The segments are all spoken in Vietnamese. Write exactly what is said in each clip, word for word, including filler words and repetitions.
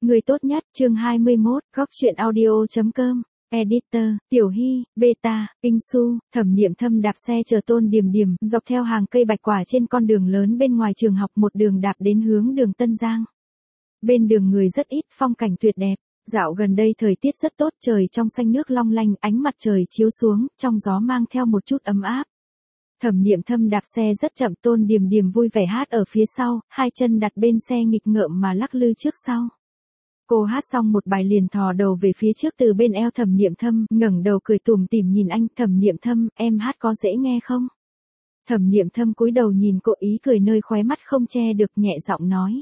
Người tốt nhất, chương hai mươi mốt, góc truyện audio.com, editor, Tiểu Hy, Beta, Kinh Su, Thẩm Niệm Thâm đạp xe chờ Tôn Điềm Điềm, dọc theo hàng cây bạch quả trên con đường lớn bên ngoài trường học một đường đạp đến hướng đường Tân Giang. Bên đường người rất ít, phong cảnh tuyệt đẹp. Dạo gần đây thời tiết rất tốt, trời trong xanh nước long lanh, ánh mặt trời chiếu xuống, trong gió mang theo một chút ấm áp. Thẩm Niệm Thâm đạp xe rất chậm, Tôn Điềm Điềm vui vẻ hát ở phía sau, hai chân đặt bên xe nghịch ngợm mà lắc lư trước sau. Cô hát xong một bài liền thò đầu về phía trước từ bên eo Thẩm Niệm Thâm, ngẩng đầu cười tủm tỉm nhìn anh. Thẩm Niệm Thâm, em hát có dễ nghe không? Thẩm Niệm Thâm cúi đầu nhìn cô, ý cười nơi khóe mắt không che được, nhẹ giọng nói.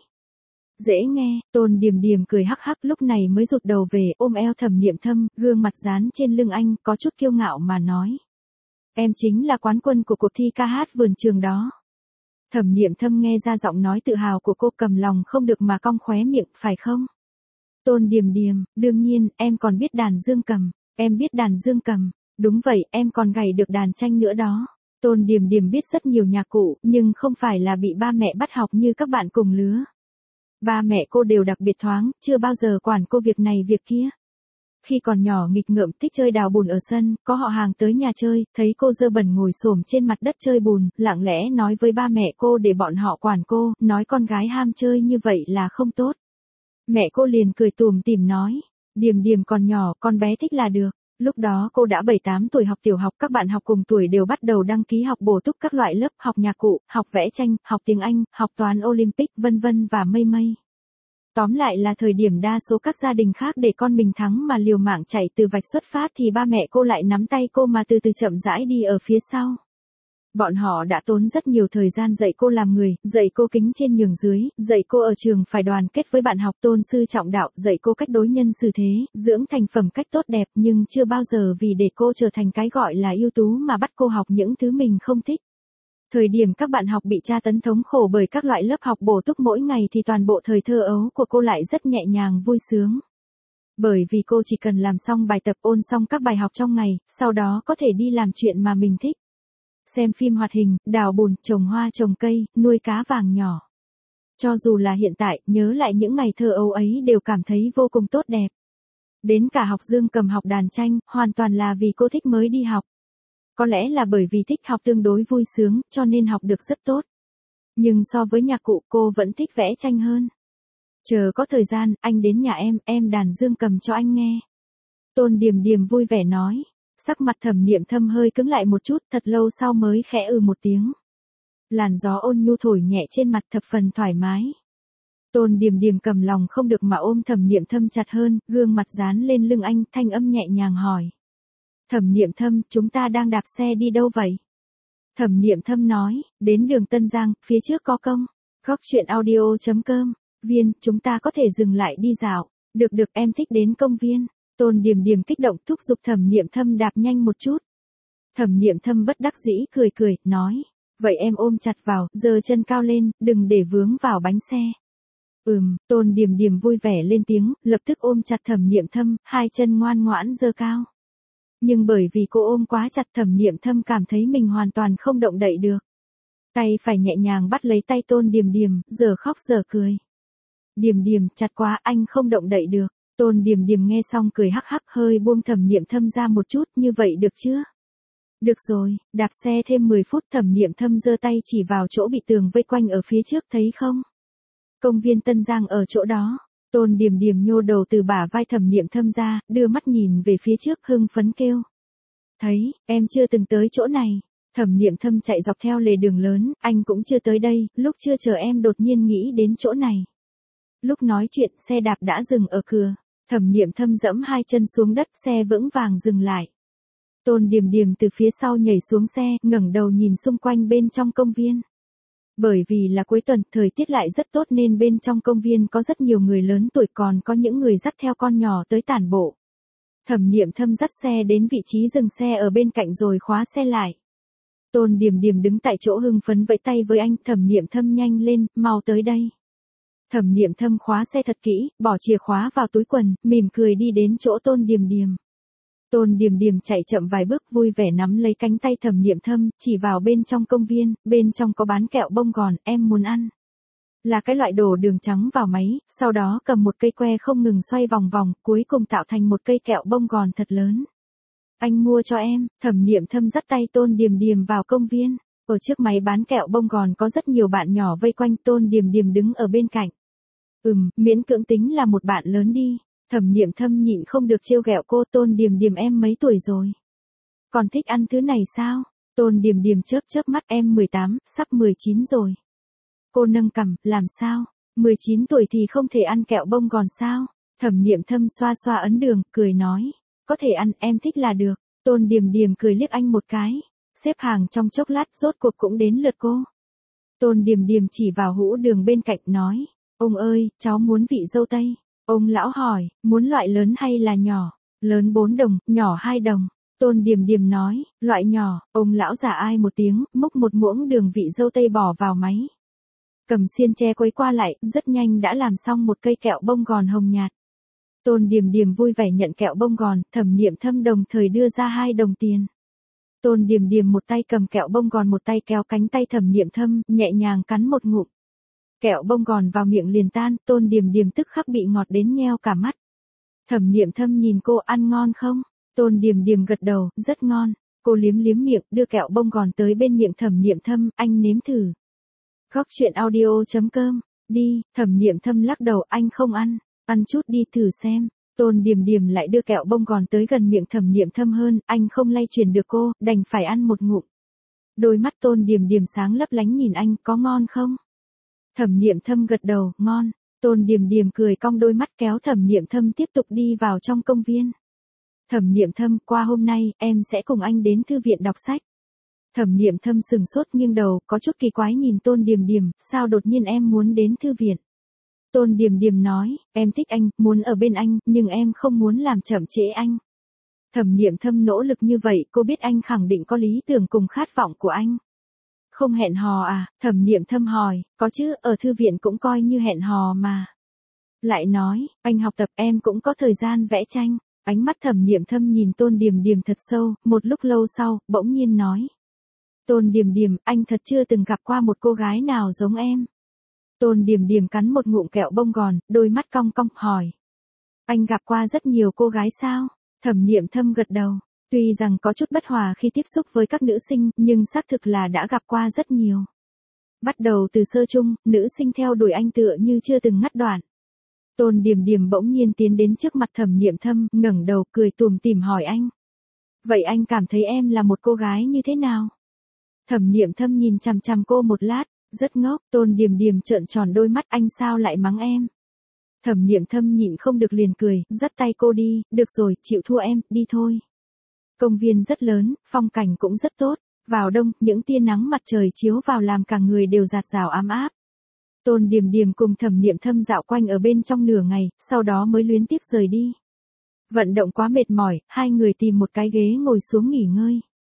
Dễ nghe. Tôn Điềm Điềm cười hắc hắc, lúc này mới rụt đầu về, ôm eo Thẩm Niệm Thâm, gương mặt dán trên lưng anh, có chút kiêu ngạo mà nói. Em chính là quán quân của cuộc thi ca hát vườn trường đó. Thẩm Niệm Thâm nghe ra giọng nói tự hào của cô, cầm lòng không được mà cong khóe miệng, phải không? Tôn Điềm Điềm, đương nhiên, em còn biết đàn dương cầm. Em biết đàn dương cầm. Đúng vậy, em còn gảy được đàn tranh nữa đó. Tôn Điềm Điềm biết rất nhiều nhạc cụ, nhưng không phải là bị ba mẹ bắt học như các bạn cùng lứa. Ba mẹ cô đều đặc biệt thoáng, chưa bao giờ quản cô việc này việc kia. Khi còn nhỏ nghịch ngợm thích chơi đào bùn ở sân, có họ hàng tới nhà chơi, thấy cô dơ bẩn ngồi xổm trên mặt đất chơi bùn, lặng lẽ nói với ba mẹ cô để bọn họ quản cô, nói con gái ham chơi như vậy là không tốt. Mẹ cô liền cười tủm tỉm nói, Điềm Điềm còn nhỏ, con bé thích là được. Lúc đó cô đã bảy tám tuổi, học tiểu học, các bạn học cùng tuổi đều bắt đầu đăng ký học bổ túc các loại lớp, học nhạc cụ, học vẽ tranh, học tiếng Anh, học toán Olympic, vân vân và mây mây. Tóm lại là thời điểm đa số các gia đình khác để con mình thắng mà liều mạng chạy từ vạch xuất phát thì ba mẹ cô lại nắm tay cô mà từ từ chậm rãi đi ở phía sau. Bọn họ đã tốn rất nhiều thời gian dạy cô làm người, dạy cô kính trên nhường dưới, dạy cô ở trường phải đoàn kết với bạn học, tôn sư trọng đạo, dạy cô cách đối nhân xử thế, dưỡng thành phẩm cách tốt đẹp, nhưng chưa bao giờ vì để cô trở thành cái gọi là ưu tú mà bắt cô học những thứ mình không thích. Thời điểm các bạn học bị tra tấn thống khổ bởi các loại lớp học bổ túc mỗi ngày thì toàn bộ thời thơ ấu của cô lại rất nhẹ nhàng vui sướng. Bởi vì cô chỉ cần làm xong bài tập, ôn xong các bài học trong ngày, sau đó có thể đi làm chuyện mà mình thích. Xem phim hoạt hình, đào bùn, trồng hoa trồng cây, nuôi cá vàng nhỏ. Cho dù là hiện tại, nhớ lại những ngày thơ ấu ấy đều cảm thấy vô cùng tốt đẹp. Đến cả học dương cầm, học đàn tranh, hoàn toàn là vì cô thích mới đi học. Có lẽ là bởi vì thích học tương đối vui sướng, cho nên học được rất tốt. Nhưng so với nhạc cụ, cô vẫn thích vẽ tranh hơn. Chờ có thời gian, anh đến nhà em, em đàn dương cầm cho anh nghe. Tôn Điềm Điềm vui vẻ nói. Sắc mặt Thẩm Niệm Thâm hơi cứng lại một chút, thật lâu sau mới khẽ ừ một tiếng. Làn gió ôn nhu thổi nhẹ trên mặt, thập phần thoải mái. Tôn Điềm Điềm cầm lòng không được mà ôm Thẩm Niệm Thâm chặt hơn, gương mặt dán lên lưng anh, thanh âm nhẹ nhàng hỏi. Thẩm Niệm Thâm, chúng ta đang đạp xe đi đâu vậy? Thẩm Niệm Thâm nói, đến đường Tân Giang, phía trước có công. Góc truyện audio.com, viên, chúng ta có thể dừng lại đi dạo. Được được, em thích đến công viên. Tôn Điềm Điềm kích động thúc giục Thẩm Niệm Thâm đạp nhanh một chút. Thẩm Niệm Thâm bất đắc dĩ cười cười, nói, vậy em ôm chặt vào, giơ chân cao lên, đừng để vướng vào bánh xe. Ừm, Tôn Điềm Điềm vui vẻ lên tiếng, lập tức ôm chặt Thẩm Niệm Thâm, hai chân ngoan ngoãn giơ cao. Nhưng bởi vì cô ôm quá chặt, Thẩm Niệm Thâm cảm thấy mình hoàn toàn không động đậy được. Tay phải nhẹ nhàng bắt lấy tay Tôn Điềm Điềm, giờ khóc giờ cười. Điềm Điềm, chặt quá, anh không động đậy được. Tôn Điềm Điềm nghe xong cười hắc hắc, hơi buông Thẩm Niệm Thâm ra một chút, như vậy được chưa? Được rồi, đạp xe thêm mười phút. Thẩm Niệm Thâm giơ tay chỉ vào chỗ bị tường vây quanh ở phía trước, thấy không? Công viên Tân Giang ở chỗ đó. Tôn Điềm Điềm nhô đầu từ bả vai Thẩm Niệm Thâm ra, đưa mắt nhìn về phía trước, hưng phấn kêu. Thấy, em chưa từng tới chỗ này. Thẩm Niệm Thâm chạy dọc theo lề đường lớn, anh cũng chưa tới đây, lúc chưa chờ em đột nhiên nghĩ đến chỗ này. Lúc nói chuyện, xe đạp đã dừng ở cửa. Thẩm Niệm Thâm dẫm hai chân xuống đất, xe vững vàng dừng lại. Tôn Điềm Điềm từ phía sau nhảy xuống xe, ngẩng đầu nhìn xung quanh bên trong công viên. Bởi vì là cuối tuần, thời tiết lại rất tốt nên bên trong công viên có rất nhiều người lớn tuổi, còn có những người dắt theo con nhỏ tới tản bộ. Thẩm Niệm Thâm dắt xe đến vị trí dừng xe ở bên cạnh rồi khóa xe lại. Tôn Điềm Điềm đứng tại chỗ hưng phấn vẫy tay với anh, Thẩm Niệm Thâm nhanh lên, mau tới đây. Thẩm Niệm Thâm khóa xe thật kỹ, bỏ chìa khóa vào túi quần, mỉm cười đi đến chỗ Tôn Điềm Điềm. Tôn Điềm Điềm chạy chậm vài bước, vui vẻ nắm lấy cánh tay Thẩm Niệm Thâm, chỉ vào bên trong công viên, bên trong có bán kẹo bông gòn, em muốn ăn. Là cái loại đổ đường trắng vào máy, sau đó cầm một cây que không ngừng xoay vòng vòng, cuối cùng tạo thành một cây kẹo bông gòn thật lớn. Anh mua cho em. Thẩm Niệm Thâm dắt tay Tôn Điềm Điềm vào công viên. Ở trước máy bán kẹo bông gòn có rất nhiều bạn nhỏ vây quanh, Tôn Điềm Điềm đứng ở bên cạnh. Ừm, miễn cưỡng tính là một bạn lớn đi. Thẩm Niệm Thâm nhịn không được trêu ghẹo cô. Tôn Điềm Điềm em mấy tuổi rồi? Còn thích ăn thứ này sao? Tôn Điềm Điềm chớp chớp mắt, em mười tám, sắp mười chín rồi. Cô nâng cằm, làm sao? mười chín tuổi thì không thể ăn kẹo bông gòn sao? Thẩm Niệm Thâm xoa xoa ấn đường, cười nói. Có thể ăn, em thích là được. Tôn Điềm Điềm cười liếc anh một cái. Xếp hàng trong chốc lát rốt cuộc cũng đến lượt cô. Tôn Điềm Điềm chỉ vào hũ đường bên cạnh nói. Ông ơi, cháu muốn vị dâu tây. Ông lão hỏi, muốn loại lớn hay là nhỏ? Lớn bốn đồng, nhỏ hai đồng. Tôn Điềm Điềm nói, loại nhỏ. Ông lão giả ai một tiếng, múc một muỗng đường vị dâu tây bỏ vào máy. Cầm xiên tre quấy qua lại, rất nhanh đã làm xong một cây kẹo bông gòn hồng nhạt. Tôn Điềm Điềm vui vẻ nhận kẹo bông gòn, Thẩm Niệm Thâm đồng thời đưa ra hai đồng tiền. Tôn Điềm Điềm một tay cầm kẹo bông gòn một tay kéo cánh tay Thẩm Niệm Thâm, nhẹ nhàng cắn một ngụm. Kẹo bông gòn vào miệng liền tan, Tôn Điềm Điềm tức khắc bị ngọt đến nheo cả mắt. Thẩm Niệm Thâm nhìn cô, ăn ngon không? Tôn Điềm Điềm gật đầu, rất ngon. Cô liếm liếm miệng, đưa kẹo bông gòn tới bên miệng Thẩm Niệm Thâm, anh nếm thử. Góc truyện audio chấm com, đi. Thẩm Niệm Thâm lắc đầu, anh không ăn. Ăn chút đi thử xem. Tôn Điềm Điềm lại đưa kẹo bông gòn tới gần miệng Thẩm Niệm Thâm hơn, anh không lay chuyển được cô, đành phải ăn một ngụm. Đôi mắt Tôn Điềm Điềm sáng lấp lánh nhìn anh, có ngon không? Thẩm Niệm Thâm gật đầu, ngon. Tôn Điềm Điềm cười cong đôi mắt kéo Thẩm Niệm Thâm tiếp tục đi vào trong công viên. Thẩm Niệm Thâm, qua hôm nay, em sẽ cùng anh đến thư viện đọc sách. Thẩm Niệm Thâm sừng sốt nghiêng đầu, có chút kỳ quái nhìn Tôn Điềm Điềm, sao đột nhiên em muốn đến thư viện? Tôn Điềm Điềm nói, em thích anh, muốn ở bên anh, nhưng em không muốn làm chậm trễ anh. Thẩm Niệm Thâm nỗ lực như vậy, cô biết anh khẳng định có lý tưởng cùng khát vọng của anh. Không hẹn hò à? Thẩm Niệm Thâm hỏi, có chứ, ở thư viện cũng coi như hẹn hò mà. Lại nói, anh học tập, em cũng có thời gian vẽ tranh. Ánh mắt Thẩm Niệm Thâm nhìn Tôn Điềm Điềm thật sâu, một lúc lâu sau, bỗng nhiên nói. Tôn Điềm Điềm, anh thật chưa từng gặp qua một cô gái nào giống em. Tôn Điềm Điềm cắn một ngụm kẹo bông gòn, đôi mắt cong cong, hỏi. Anh gặp qua rất nhiều cô gái sao? Thẩm Niệm Thâm gật đầu. Tuy rằng có chút bất hòa khi tiếp xúc với các nữ sinh, nhưng xác thực là đã gặp qua rất nhiều. Bắt đầu từ sơ chung, nữ sinh theo đuổi anh tựa như chưa từng ngắt đoạn. Tôn Điềm Điềm bỗng nhiên tiến đến trước mặt Thẩm Niệm Thâm, ngẩng đầu cười tủm tỉm hỏi anh. Vậy anh cảm thấy em là một cô gái như thế nào? Thẩm Niệm Thâm nhìn chằm chằm cô một lát, rất ngốc. Tôn Điềm Điềm trợn tròn đôi mắt, anh sao lại mắng em? Thẩm Niệm Thâm nhịn không được liền cười, dắt tay cô đi, được rồi, chịu thua em, đi thôi. Công viên rất lớn, phong cảnh cũng rất tốt. Vào đông, những tia nắng mặt trời chiếu vào làm cả người đều rạt rào ấm áp. Tôn Điềm Điềm cùng Thẩm Niệm Thâm dạo quanh ở bên trong nửa ngày, sau đó mới luyến tiếc rời đi. Vận động quá mệt mỏi, hai người tìm một cái ghế ngồi xuống nghỉ ngơi.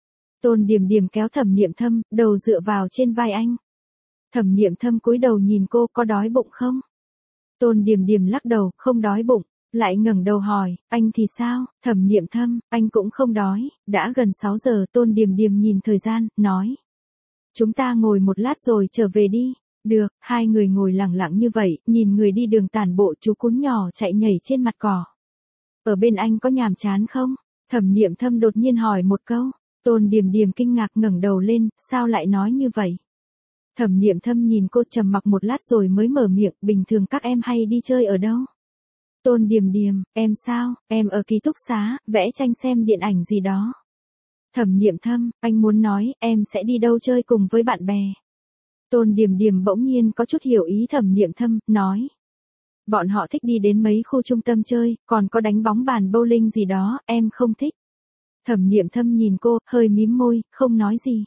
Tôn Điềm Điềm kéo Thẩm Niệm Thâm, đầu dựa vào trên vai anh. Thẩm Niệm Thâm cúi đầu nhìn cô, có đói bụng không? Tôn Điềm Điềm lắc đầu, không đói bụng. Lại ngẩng đầu hỏi, anh thì sao? Thẩm Niệm Thâm, anh cũng không đói. Đã gần sáu giờ, Tôn Điềm Điềm nhìn thời gian, nói. Chúng ta ngồi một lát rồi trở về đi. Được, hai người ngồi lặng lặng như vậy, nhìn người đi đường tản bộ, chú cún nhỏ chạy nhảy trên mặt cỏ. Ở bên anh có nhàm chán không? Thẩm Niệm Thâm đột nhiên hỏi một câu. Tôn Điềm Điềm kinh ngạc ngẩng đầu lên, sao lại nói như vậy? Thẩm Niệm Thâm nhìn cô trầm mặc một lát rồi mới mở miệng, bình thường các em hay đi chơi ở đâu? Tôn Điềm Điềm, em sao? Em ở ký túc xá, vẽ tranh xem điện ảnh gì đó. Thẩm Niệm Thâm, anh muốn nói, em sẽ đi đâu chơi cùng với bạn bè? Tôn Điềm Điềm bỗng nhiên có chút hiểu ý Thẩm Niệm Thâm, nói. Bọn họ thích đi đến mấy khu trung tâm chơi, còn có đánh bóng bàn bowling gì đó, em không thích. Thẩm Niệm Thâm nhìn cô, hơi mím môi, không nói gì.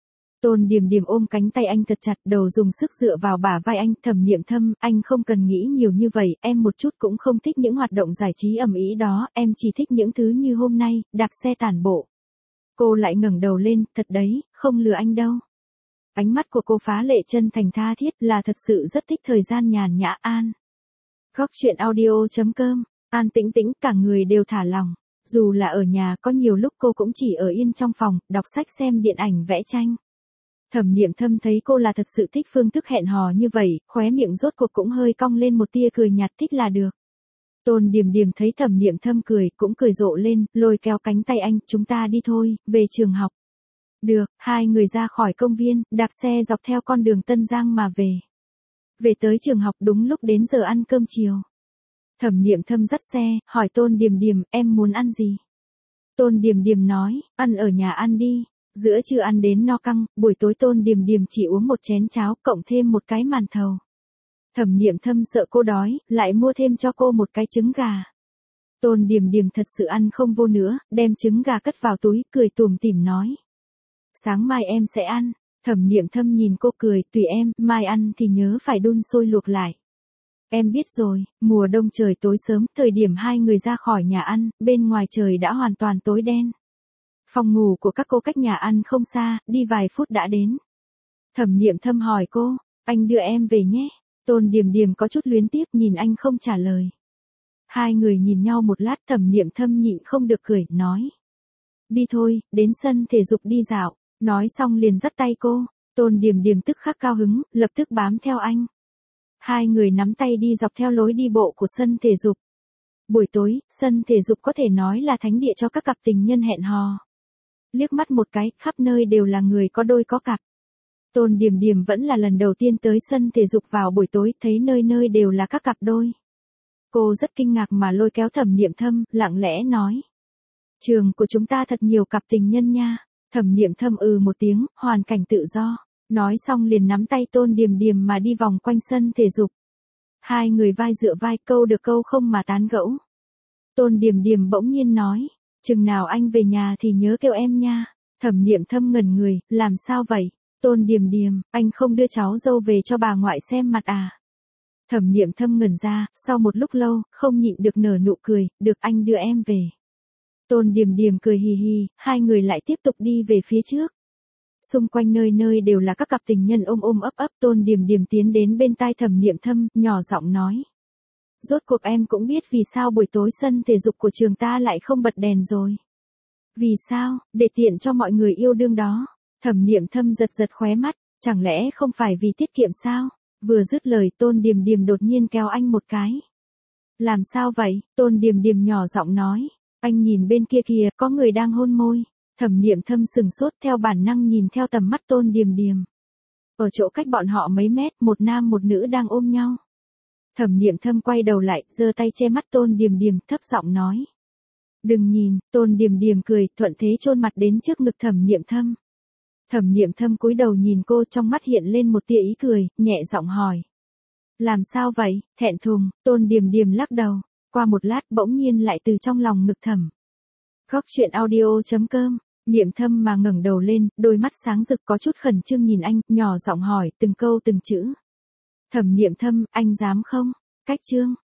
Tôn Điềm Điềm ôm cánh tay anh thật chặt, đầu dùng sức dựa vào bả vai anh. Thẩm Niệm Thâm, anh không cần nghĩ nhiều như vậy, em một chút cũng không thích những hoạt động giải trí ầm ĩ đó, em chỉ thích những thứ như hôm nay, đạp xe tản bộ. Cô lại ngẩng đầu lên, thật đấy, không lừa anh đâu. Ánh mắt của cô phá lệ chân thành tha thiết, là thật sự rất thích thời gian nhàn nhã an. Góc truyện audio chấm com, an tĩnh tĩnh, cả người đều thả lỏng. Dù là ở nhà, có nhiều lúc cô cũng chỉ ở yên trong phòng, đọc sách xem điện ảnh vẽ tranh. Thẩm Niệm Thâm thấy cô là thật sự thích phương thức hẹn hò như vậy, khóe miệng rốt cuộc cũng hơi cong lên một tia cười nhạt, thích là được. Tôn Điềm Điềm thấy Thẩm Niệm Thâm cười, cũng cười rộ lên, lôi kéo cánh tay anh, chúng ta đi thôi, về trường học. Được, hai người ra khỏi công viên, đạp xe dọc theo con đường Tân Giang mà về. Về tới trường học đúng lúc đến giờ ăn cơm chiều. Thẩm Niệm Thâm dắt xe, hỏi Tôn Điềm Điềm, em muốn ăn gì? Tôn Điềm Điềm nói, ăn ở nhà ăn đi. Giữa trưa ăn đến no căng, buổi tối Tôn Điềm Điềm chỉ uống một chén cháo, cộng thêm một cái màn thầu. Thẩm Niệm Thâm sợ cô đói, lại mua thêm cho cô một cái trứng gà. Tôn Điềm Điềm thật sự ăn không vô nữa, đem trứng gà cất vào túi, cười tủm tỉm nói. Sáng mai em sẽ ăn. Thẩm Niệm Thâm nhìn cô cười, tùy em, mai ăn thì nhớ phải đun sôi luộc lại. Em biết rồi, mùa đông trời tối sớm, thời điểm hai người ra khỏi nhà ăn, bên ngoài trời đã hoàn toàn tối đen. Phòng ngủ của các cô cách nhà ăn không xa, đi vài phút đã đến. Thẩm Niệm Thâm hỏi cô, anh đưa em về nhé. Tôn Điềm Điềm có chút luyến tiếc nhìn anh không trả lời. Hai người nhìn nhau một lát, Thẩm Niệm Thâm nhịn không được cười, nói. Đi thôi, đến sân thể dục đi dạo. Nói xong liền dắt tay cô. Tôn Điềm Điềm tức khắc cao hứng, lập tức bám theo anh. Hai người nắm tay đi dọc theo lối đi bộ của sân thể dục. Buổi tối, sân thể dục có thể nói là thánh địa cho các cặp tình nhân hẹn hò. Liếc mắt một cái, khắp nơi đều là người có đôi có cặp. Tôn Điềm Điềm vẫn là lần đầu tiên tới sân thể dục vào buổi tối, thấy nơi nơi đều là các cặp đôi. Cô rất kinh ngạc mà lôi kéo Thẩm Niệm Thâm, lặng lẽ nói. Trường của chúng ta thật nhiều cặp tình nhân nha. Thẩm Niệm Thâm ừ một tiếng, hoàn cảnh tự do. Nói xong liền nắm tay Tôn Điềm Điềm mà đi vòng quanh sân thể dục. Hai người vai dựa vai, câu được câu không mà tán gẫu. Tôn Điềm Điềm bỗng nhiên nói, chừng nào anh về nhà thì nhớ kêu em nha. Thẩm Niệm Thâm ngẩn người, làm sao vậy? Tôn Điềm Điềm, anh không đưa cháu dâu về cho bà ngoại xem mặt à? Thẩm Niệm Thâm ngẩn ra, sau một lúc lâu, không nhịn được nở nụ cười, được anh đưa em về. Tôn Điềm Điềm cười hì hì, hai người lại tiếp tục đi về phía trước. Xung quanh nơi nơi đều là các cặp tình nhân ôm ôm ấp ấp. Tôn Điềm Điềm tiến đến bên tai Thẩm Niệm Thâm, nhỏ giọng nói. Rốt cuộc em cũng biết vì sao buổi tối sân thể dục của trường ta lại không bật đèn rồi. Vì sao, để tiện cho mọi người yêu đương đó. Thẩm Niệm Thâm giật giật khóe mắt, chẳng lẽ không phải vì tiết kiệm sao? Vừa dứt lời Tôn Điềm Điềm đột nhiên kéo anh một cái. Làm sao vậy? Tôn Điềm Điềm nhỏ giọng nói. Anh nhìn bên kia kìa, có người đang hôn môi. Thẩm Niệm Thâm sừng sốt, theo bản năng nhìn theo tầm mắt Tôn Điềm Điềm. Ở chỗ cách bọn họ mấy mét, một nam một nữ đang ôm nhau. Thẩm Niệm Thâm quay đầu lại, giơ tay che mắt Tôn Điềm Điềm, thấp giọng nói. Đừng nhìn. Tôn Điềm Điềm cười, thuận thế chôn mặt đến trước ngực Thẩm Niệm Thâm. Thẩm Niệm Thâm cúi đầu nhìn cô, trong mắt hiện lên một tia ý cười, nhẹ giọng hỏi. Làm sao vậy? Thẹn thùng. Tôn Điềm Điềm lắc đầu. Qua một lát bỗng nhiên lại từ trong lòng ngực thầm. Góc chuyện audio chấm com. Niệm Thâm mà ngẩng đầu lên, đôi mắt sáng rực có chút khẩn trương nhìn anh, nhỏ giọng hỏi từng câu từng chữ. Thẩm Niệm Thâm, anh dám không? Cách chương.